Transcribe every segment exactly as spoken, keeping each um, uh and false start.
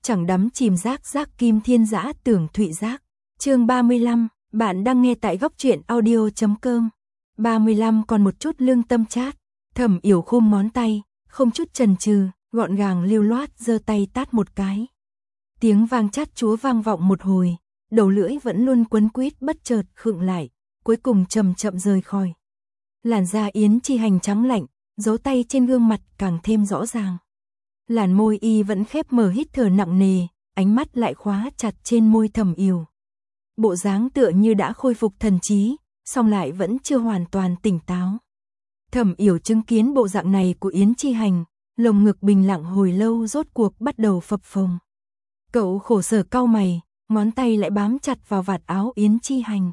chẳng đắm chìm giác giác kim thiên dã tưởng thụy giác. Chương ba mươi lăm, bạn đang nghe tại góc truyện audio chấm com. ba mươi lăm còn một chút lương tâm chát. Thẩm Yểu khum ngón tay, không chút chần chừ, gọn gàng lưu loát giơ tay tát một cái. Tiếng vang chát chúa vang vọng một hồi, đầu lưỡi vẫn luôn quấn quýt bất chợt khựng lại, cuối cùng chậm chậm rời khỏi. Làn da Yến Chi Hành trắng lạnh, dấu tay trên gương mặt càng thêm rõ ràng. Làn môi y vẫn khép mở hít thở nặng nề, ánh mắt lại khóa chặt trên môi Thẩm Yểu. Bộ dáng tựa như đã khôi phục thần trí, song lại vẫn chưa hoàn toàn tỉnh táo. Thẩm Yểu chứng kiến bộ dạng này của Yến Chi Hành, lồng ngực bình lặng hồi lâu rốt cuộc bắt đầu phập phồng. Cậu khổ sở cau mày, ngón tay lại bám chặt vào vạt áo Yến Chi Hành.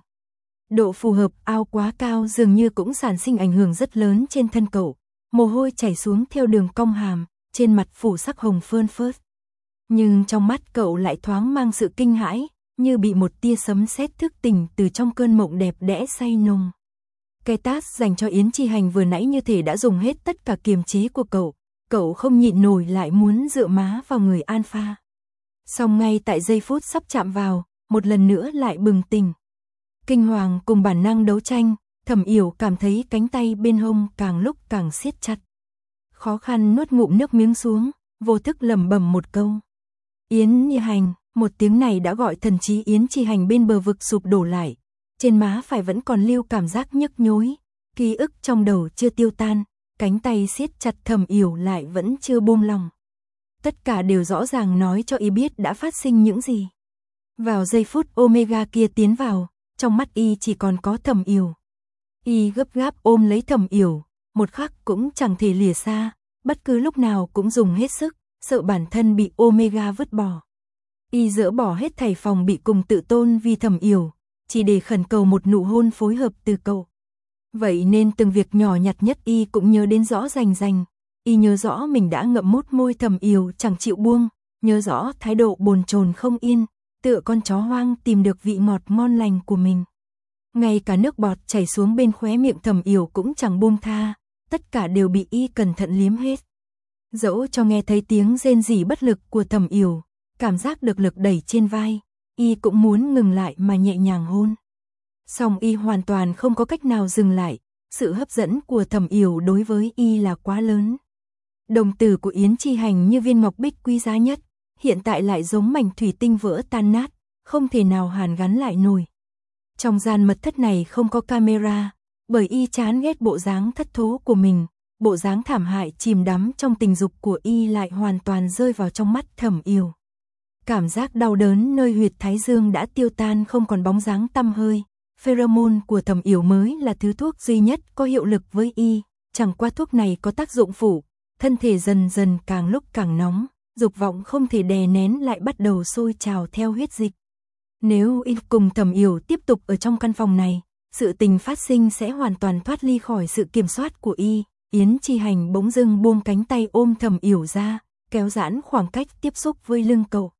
Độ phù hợp áo quá cao dường như cũng sản sinh ảnh hưởng rất lớn trên thân cậu, mồ hôi chảy xuống theo đường cong hàm, trên mặt phủ sắc hồng phơn phớt. Nhưng trong mắt cậu lại thoáng mang sự kinh hãi, như bị một tia sấm sét thức tỉnh từ trong cơn mộng đẹp đẽ say nồng. Cái tát dành cho Yến Chi Hành vừa nãy như thể đã dùng hết tất cả kiềm chế của cậu, cậu không nhịn nổi lại muốn dựa má vào người Alpha. Song ngay tại giây phút sắp chạm vào, một lần nữa lại bừng tỉnh. Kinh hoàng cùng bản năng đấu tranh, Thẩm Yểu cảm thấy cánh tay bên hông càng lúc càng siết chặt. Khó khăn nuốt ngụm nước miếng xuống, vô thức lẩm bẩm một câu. Yến Chi Hành, một tiếng này đã gọi thần trí Yến Chi Hành bên bờ vực sụp đổ lại. Trên má phải vẫn còn lưu cảm giác nhức nhối, ký ức trong đầu chưa tiêu tan, cánh tay siết chặt Thẩm Yểu lại vẫn chưa buông lòng. Tất cả đều rõ ràng nói cho y biết đã phát sinh những gì. Vào giây phút Omega kia tiến vào, trong mắt y chỉ còn có Thẩm Yểu. Y gấp gáp ôm lấy Thẩm Yểu, một khắc cũng chẳng thể lìa xa, bất cứ lúc nào cũng dùng hết sức, sợ bản thân bị Omega vứt bỏ. Y dỡ bỏ hết thảy phòng bị cùng tự tôn vì Thẩm Yểu, chỉ để khẩn cầu một nụ hôn phối hợp từ cậu. Vậy nên từng việc nhỏ nhặt nhất y cũng nhớ đến rõ rành rành. Y nhớ rõ mình đã ngậm mút môi Thẩm Yểu chẳng chịu buông, nhớ rõ thái độ bồn chồn không yên, tựa con chó hoang tìm được vị ngọt ngon lành của mình. Ngay cả nước bọt chảy xuống bên khóe miệng Thẩm Yểu cũng chẳng buông tha, tất cả đều bị y cẩn thận liếm hết. Dẫu cho nghe thấy tiếng rên rỉ bất lực của Thẩm Yểu, cảm giác được lực đẩy trên vai, y cũng muốn ngừng lại mà nhẹ nhàng hôn. Song y hoàn toàn không có cách nào dừng lại, sự hấp dẫn của Thẩm Yểu đối với y là quá lớn. Đồng tử của Yến Chi Hành như viên ngọc bích quý giá nhất, hiện tại lại giống mảnh thủy tinh vỡ tan nát, không thể nào hàn gắn lại nổi. Trong gian mật thất này không có camera, bởi y chán ghét bộ dáng thất thố của mình, bộ dáng thảm hại chìm đắm trong tình dục của y lại hoàn toàn rơi vào trong mắt Thẩm Yểu. Cảm giác đau đớn nơi huyệt thái dương đã tiêu tan không còn bóng dáng tăm hơi, pheromone của Thẩm Yểu mới là thứ thuốc duy nhất có hiệu lực với y, chẳng qua thuốc này có tác dụng phụ, thân thể dần dần càng lúc càng nóng, dục vọng không thể đè nén lại bắt đầu sôi trào theo huyết dịch. Nếu y cùng Thẩm Yểu tiếp tục ở trong căn phòng này, sự tình phát sinh sẽ hoàn toàn thoát ly khỏi sự kiểm soát của y. Yến Chi Hành bỗng dưng buông cánh tay ôm Thẩm Yểu ra, kéo giãn khoảng cách tiếp xúc với lưng cậu.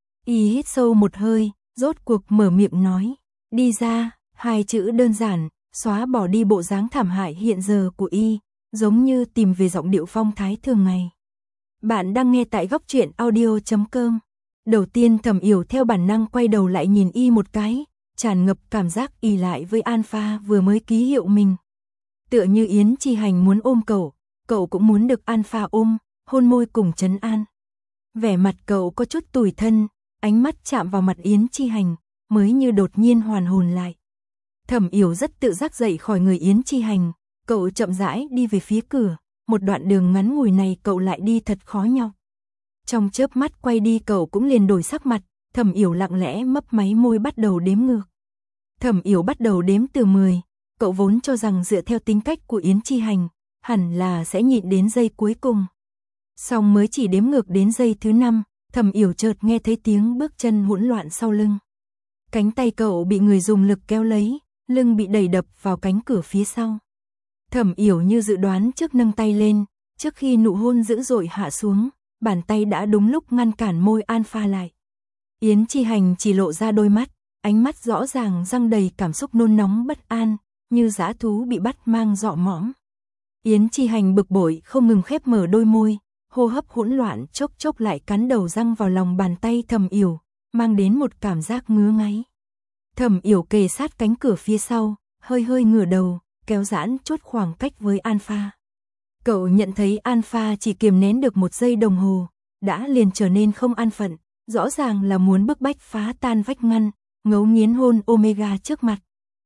Y hít sâu một hơi, rốt cuộc mở miệng nói, đi ra, hai chữ đơn giản, xóa bỏ đi bộ dáng thảm hại hiện giờ của y, giống như tìm về giọng điệu phong thái thường ngày. Bạn đang nghe tại góc truyện audio chấm com. Đầu tiên Thẩm Yểu theo bản năng quay đầu lại nhìn y một cái, tràn ngập cảm giác ỷ lại với Alpha vừa mới ký hiệu mình. Tựa như Yến Chi Hành muốn ôm cậu, cậu cũng muốn được Alpha ôm, hôn môi cùng trấn an. Vẻ mặt cậu có chút tủi thân, ánh mắt chạm vào mặt Yến Chi Hành, mới như đột nhiên hoàn hồn lại. Thẩm Yểu rất tự giác dậy khỏi người Yến Chi Hành, cậu chậm rãi đi về phía cửa, một đoạn đường ngắn ngủi này cậu lại đi thật khó nhọc. Trong chớp mắt quay đi cậu cũng liền đổi sắc mặt, Thẩm Yểu lặng lẽ mấp máy môi bắt đầu đếm ngược. Thẩm Yểu bắt đầu đếm từ mười, cậu vốn cho rằng dựa theo tính cách của Yến Chi Hành, hẳn là sẽ nhịn đến giây cuối cùng. Song mới chỉ đếm ngược đến giây thứ năm, Thẩm Yểu chợt nghe thấy tiếng bước chân hỗn loạn sau lưng. Cánh tay cậu bị người dùng lực kéo lấy, lưng bị đẩy đập vào cánh cửa phía sau. Thẩm Yểu như dự đoán trước nâng tay lên, trước khi nụ hôn dữ dội hạ xuống, bàn tay đã đúng lúc ngăn cản môi Alpha lại. Yến Chi Hành chỉ lộ ra đôi mắt, ánh mắt rõ ràng răng đầy cảm xúc nôn nóng bất an, như dã thú bị bắt mang dọ mõm. Yến Chi Hành bực bội không ngừng khép mở đôi môi, hô hấp hỗn loạn chốc chốc lại cắn đầu răng vào lòng bàn tay Thẩm Yểu, mang đến một cảm giác ngứa ngáy. Thẩm Yểu kề sát cánh cửa phía sau, hơi hơi ngửa đầu, kéo giãn chút khoảng cách với Alpha. Cậu nhận thấy Alpha chỉ kiềm nén được một giây đồng hồ, đã liền trở nên không an phận, rõ ràng là muốn bức bách phá tan vách ngăn, ngấu nghiến hôn Omega trước mặt.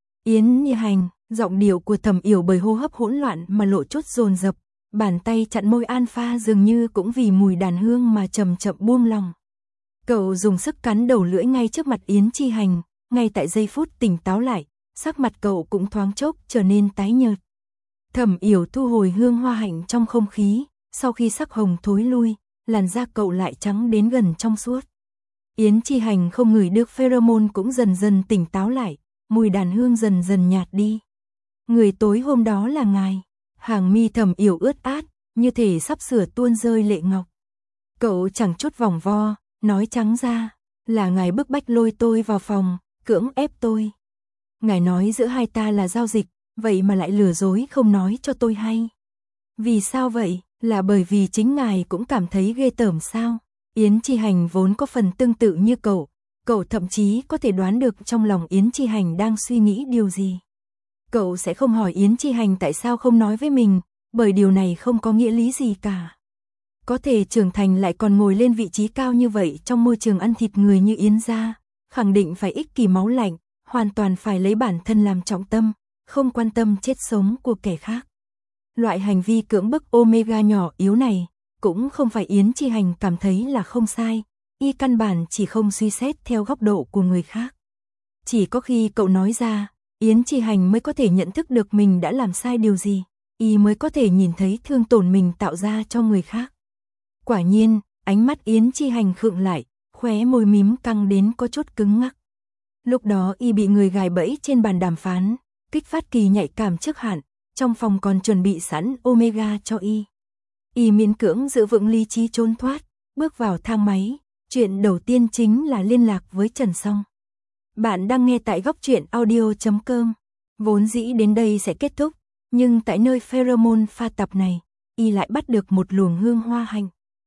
Yến Nhi Hành, giọng điệu của Thẩm Yểu bởi hô hấp hỗn loạn mà lộ chút dồn dập, bàn tay chặn môi Alpha dường như cũng vì mùi đàn hương mà chậm chậm buông lòng. Cậu dùng sức cắn đầu lưỡi ngay trước mặt Yến Chi Hành, ngay tại giây phút tỉnh táo lại, sắc mặt cậu cũng thoáng chốc trở nên tái nhợt. Thẩm Yểu thu hồi hương hoa hạnh trong không khí, sau khi sắc hồng thối lui, làn da cậu lại trắng đến gần trong suốt. Yến Chi Hành không ngửi được pheromone cũng dần dần tỉnh táo lại, mùi đàn hương dần dần nhạt đi. Người tối hôm đó là ngài. Hàng mi Thẩm Yểu ướt át, như thể sắp sửa tuôn rơi lệ ngọc. Cậu chẳng chút vòng vo, nói trắng ra, là ngài bức bách lôi tôi vào phòng, cưỡng ép tôi. Ngài nói giữa hai ta là giao dịch, vậy mà lại lừa dối không nói cho tôi hay. Vì sao vậy? Là bởi vì chính ngài cũng cảm thấy ghê tởm sao? Yến Chi Hành vốn có phần tương tự như cậu, cậu thậm chí có thể đoán được trong lòng Yến Chi Hành đang suy nghĩ điều gì. Cậu sẽ không hỏi Yến Chi Hành tại sao không nói với mình, bởi điều này không có nghĩa lý gì cả. Có thể trưởng thành lại còn ngồi lên vị trí cao như vậy trong môi trường ăn thịt người như Yến gia, khẳng định phải ích kỷ máu lạnh, hoàn toàn phải lấy bản thân làm trọng tâm, không quan tâm chết sống của kẻ khác. Loại hành vi cưỡng bức Omega nhỏ yếu này, cũng không phải Yến Chi Hành cảm thấy là không sai, y căn bản chỉ không suy xét theo góc độ của người khác. Chỉ có khi cậu nói ra, Yến Chi Hành mới có thể nhận thức được mình đã làm sai điều gì, y mới có thể nhìn thấy thương tổn mình tạo ra cho người khác. Quả nhiên, ánh mắt Yến Chi Hành khựng lại, khóe môi mím căng đến có chút cứng ngắc. Lúc đó y bị người gài bẫy trên bàn đàm phán, kích phát kỳ nhạy cảm trước hạn, trong phòng còn chuẩn bị sẵn Omega cho y. Y miễn cưỡng giữ vững lý trí trốn thoát, bước vào thang máy, chuyện đầu tiên chính là liên lạc với Trần Song. Bạn đang nghe tại góc truyện audio chấm com. Vốn dĩ đến đây sẽ kết thúc, nhưng tại nơi pheromone pha tập này, y lại bắt được một luồng hương hoa hạnh.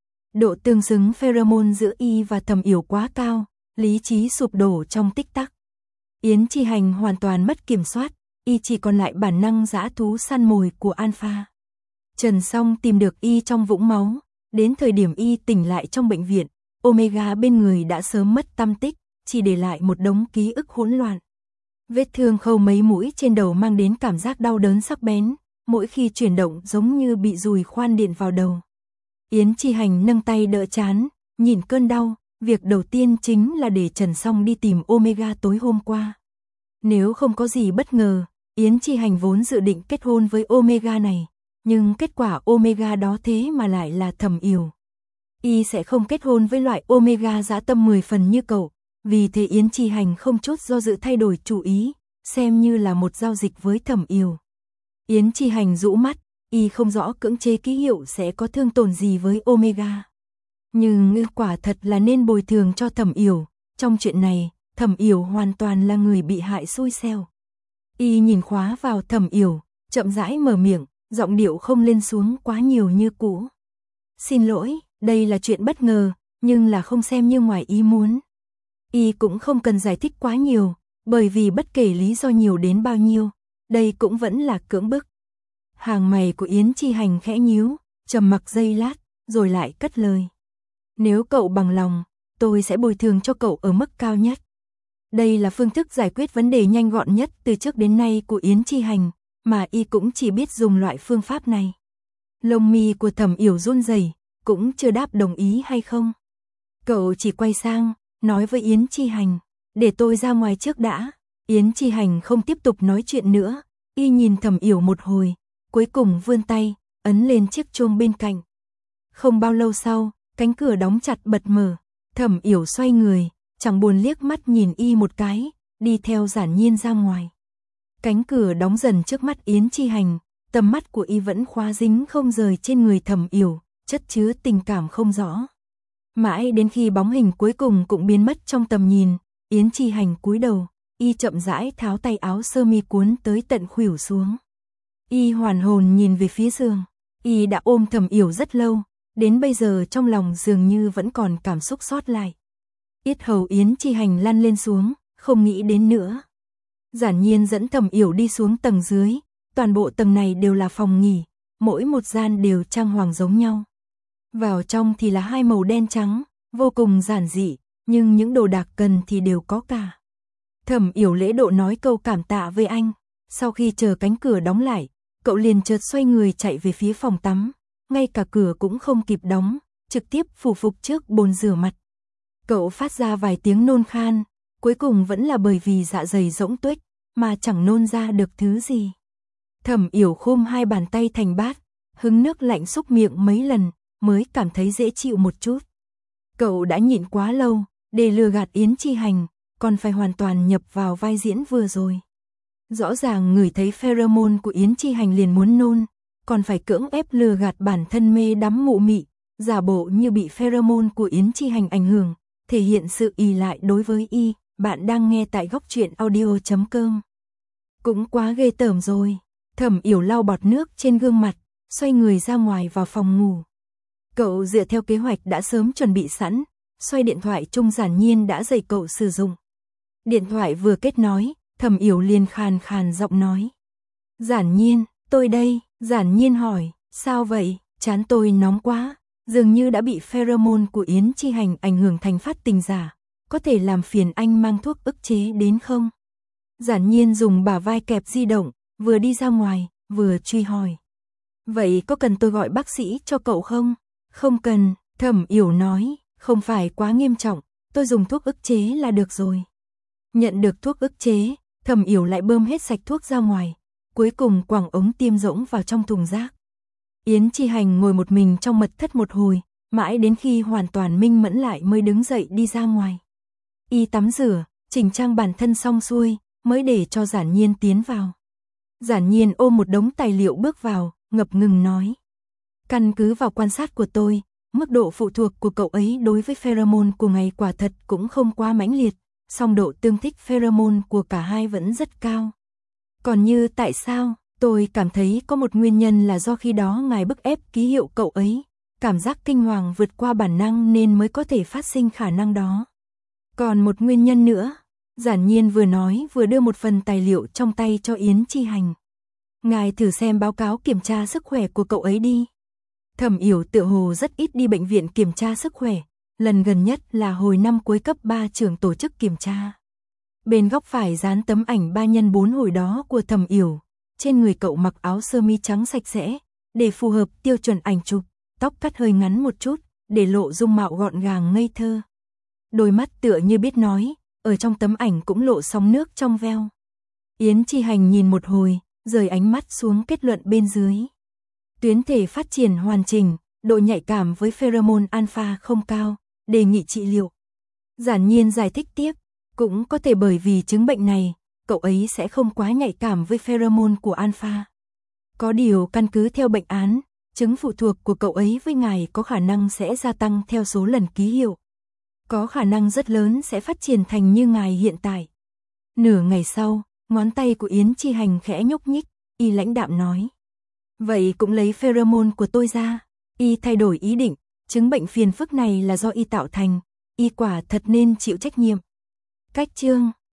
Độ tương xứng pheromone giữa y và Thẩm Yểu quá cao, lý trí sụp đổ trong tích tắc. Yến Chi Hành hoàn toàn mất kiểm soát, y chỉ còn lại bản năng dã thú săn mồi của Alpha. Trần Song tìm được y trong vũng máu, đến thời điểm y tỉnh lại trong bệnh viện, Omega bên người đã sớm mất tăm tích, chỉ để lại một đống ký ức hỗn loạn. Vết thương khâu mấy mũi trên đầu mang đến cảm giác đau đớn sắc bén, mỗi khi chuyển động giống như bị dùi khoan điện vào đầu. Yến Chi Hành nâng tay đỡ trán, nhìn cơn đau, việc đầu tiên chính là để Trần Song đi tìm Omega tối hôm qua. Nếu không có gì bất ngờ, Yến Chi Hành vốn dự định kết hôn với Omega này, nhưng kết quả Omega đó thế mà lại là Thẩm Yểu. Y sẽ không kết hôn với loại Omega dã tâm mười phần như cậu, vì thế Yến Chi Hành không chút do dự thay đổi chủ ý, xem như là một giao dịch với Thẩm Yểu. Yến Chi Hành rũ mắt, y không rõ cưỡng chế ký hiệu sẽ có thương tổn gì với Omega. Nhưng quả thật là nên bồi thường cho Thẩm Yểu, trong chuyện này, Thẩm Yểu hoàn toàn là người bị hại xui xẻo. Y nhìn khóa vào Thẩm Yểu, chậm rãi mở miệng, giọng điệu không lên xuống quá nhiều như cũ. Xin lỗi, đây là chuyện bất ngờ, nhưng là không xem như ngoài ý muốn. Y cũng không cần giải thích quá nhiều, bởi vì bất kể lý do nhiều đến bao nhiêu, đây cũng vẫn là cưỡng bức. Hàng mày của Yến Chi Hành khẽ nhíu, trầm mặc giây lát, rồi lại cất lời. Nếu cậu bằng lòng, tôi sẽ bồi thường cho cậu ở mức cao nhất. Đây là phương thức giải quyết vấn đề nhanh gọn nhất từ trước đến nay của Yến Chi Hành, mà y cũng chỉ biết dùng loại phương pháp này. Lông mi của Thẩm Yểu run rẩy, cũng chưa đáp đồng ý hay không. Cậu chỉ quay sang, nói với Yến Chi Hành, để tôi ra ngoài trước đã. Yến Chi Hành không tiếp tục nói chuyện nữa, y nhìn Thẩm Yểu một hồi, cuối cùng vươn tay, ấn lên chiếc chuông bên cạnh. Không bao lâu sau, cánh cửa đóng chặt bật mở, Thẩm Yểu xoay người, chẳng buồn liếc mắt nhìn y một cái, đi theo Giản Nhiên ra ngoài. Cánh cửa đóng dần trước mắt Yến Chi Hành, tầm mắt của y vẫn khóa dính không rời trên người Thẩm Yểu, chất chứa tình cảm không rõ. Mãi đến khi bóng hình cuối cùng cũng biến mất trong tầm nhìn, Yến Chi Hành cúi đầu, y chậm rãi tháo tay áo sơ mi cuốn tới tận khuỷu xuống. Y hoàn hồn nhìn về phía giường, y đã ôm Thẩm Yểu rất lâu, đến bây giờ trong lòng dường như vẫn còn cảm xúc sót lại. Yết hầu Yến Chi Hành lăn lên xuống, không nghĩ đến nữa. Giản Nhiên dẫn Thẩm Yểu đi xuống tầng dưới, toàn bộ tầng này đều là phòng nghỉ, mỗi một gian đều trang hoàng giống nhau. Vào trong thì là hai màu đen trắng, vô cùng giản dị, nhưng những đồ đạc cần thì đều có cả. Thẩm Yểu lễ độ nói câu cảm tạ với anh, sau khi chờ cánh cửa đóng lại, cậu liền chợt xoay người chạy về phía phòng tắm, ngay cả cửa cũng không kịp đóng, trực tiếp phủ phục trước bồn rửa mặt. Cậu phát ra vài tiếng nôn khan, cuối cùng vẫn là bởi vì dạ dày rỗng tuếch, mà chẳng nôn ra được thứ gì. Thẩm Yểu khum hai bàn tay thành bát, hứng nước lạnh xúc miệng mấy lần, mới cảm thấy dễ chịu một chút. Cậu đã nhịn quá lâu, để lừa gạt Yến Chi Hành, còn phải hoàn toàn nhập vào vai diễn vừa rồi. Rõ ràng ngửi thấy pheromone của Yến Chi Hành liền muốn nôn, còn phải cưỡng ép lừa gạt bản thân mê đắm mụ mị, giả bộ như bị pheromone của Yến Chi Hành ảnh hưởng, thể hiện sự ỷ lại đối với y. Bạn đang nghe tại góc truyện audio chấm com. Cũng quá ghê tởm rồi. Thẩm Yểu lau bọt nước trên gương mặt, xoay người ra ngoài vào phòng ngủ. Cậu dựa theo kế hoạch đã sớm chuẩn bị sẵn, xoay điện thoại chung Giản Nhiên đã dạy cậu sử dụng. Điện thoại vừa kết nối, Thẩm Yểu liền khàn khàn giọng nói. Giản Nhiên, tôi đây. Giản Nhiên hỏi, sao vậy? Trán tôi nóng quá, dường như đã bị pheromone của Yến Chi Hành ảnh hưởng thành phát tình giả. Có thể làm phiền anh mang thuốc ức chế đến không? Giản Nhiên dùng bả vai kẹp di động, vừa đi ra ngoài, vừa truy hỏi. Vậy có cần tôi gọi bác sĩ cho cậu không? Không cần, Thẩm Yểu nói, không phải quá nghiêm trọng, tôi dùng thuốc ức chế là được rồi. Nhận được thuốc ức chế, Thẩm Yểu lại bơm hết sạch thuốc ra ngoài, cuối cùng quẳng ống tiêm rỗng vào trong thùng rác. Yến Chi Hành ngồi một mình trong mật thất một hồi, mãi đến khi hoàn toàn minh mẫn lại mới đứng dậy đi ra ngoài. Y tắm rửa, chỉnh trang bản thân xong xuôi, mới để cho Giản Nhiên tiến vào. Giản Nhiên ôm một đống tài liệu bước vào, ngập ngừng nói. Căn cứ vào quan sát của tôi, mức độ phụ thuộc của cậu ấy đối với pheromone của ngài quả thật cũng không quá mãnh liệt, song độ tương thích pheromone của cả hai vẫn rất cao. Còn như tại sao, tôi cảm thấy có một nguyên nhân là do khi đó ngài bức ép ký hiệu cậu ấy, cảm giác kinh hoàng vượt qua bản năng nên mới có thể phát sinh khả năng đó. Còn một nguyên nhân nữa, Giản Nhiên vừa nói vừa đưa một phần tài liệu trong tay cho Yến Chi Hành. Ngài thử xem báo cáo kiểm tra sức khỏe của cậu ấy đi. Thẩm Yểu tựa hồ rất ít đi bệnh viện kiểm tra sức khỏe, lần gần nhất là hồi năm cuối cấp ba trường tổ chức kiểm tra. Bên góc phải dán tấm ảnh ba nhân bốn hồi đó của Thẩm Yểu, trên người cậu mặc áo sơ mi trắng sạch sẽ, để phù hợp tiêu chuẩn ảnh chụp, tóc cắt hơi ngắn một chút, để lộ dung mạo gọn gàng ngây thơ. Đôi mắt tựa như biết nói, ở trong tấm ảnh cũng lộ sóng nước trong veo. Yến Chi Hành nhìn một hồi, rời ánh mắt xuống kết luận bên dưới. Tuyến thể phát triển hoàn chỉnh, độ nhạy cảm với pheromone alpha không cao, đề nghị trị liệu. Giản Nhiên giải thích tiếp, cũng có thể bởi vì chứng bệnh này, cậu ấy sẽ không quá nhạy cảm với pheromone của alpha. Có điều căn cứ theo bệnh án, chứng phụ thuộc của cậu ấy với ngài có khả năng sẽ gia tăng theo số lần ký hiệu. Có khả năng rất lớn sẽ phát triển thành như ngài hiện tại. Nửa ngày sau, ngón tay của Yến Chi Hành khẽ nhúc nhích, y lãnh đạm nói. Vậy cũng lấy pheromone của tôi ra. Y thay đổi ý định, chứng bệnh phiền phức này là do y tạo thành, y quả thật nên chịu trách nhiệm. Cách chương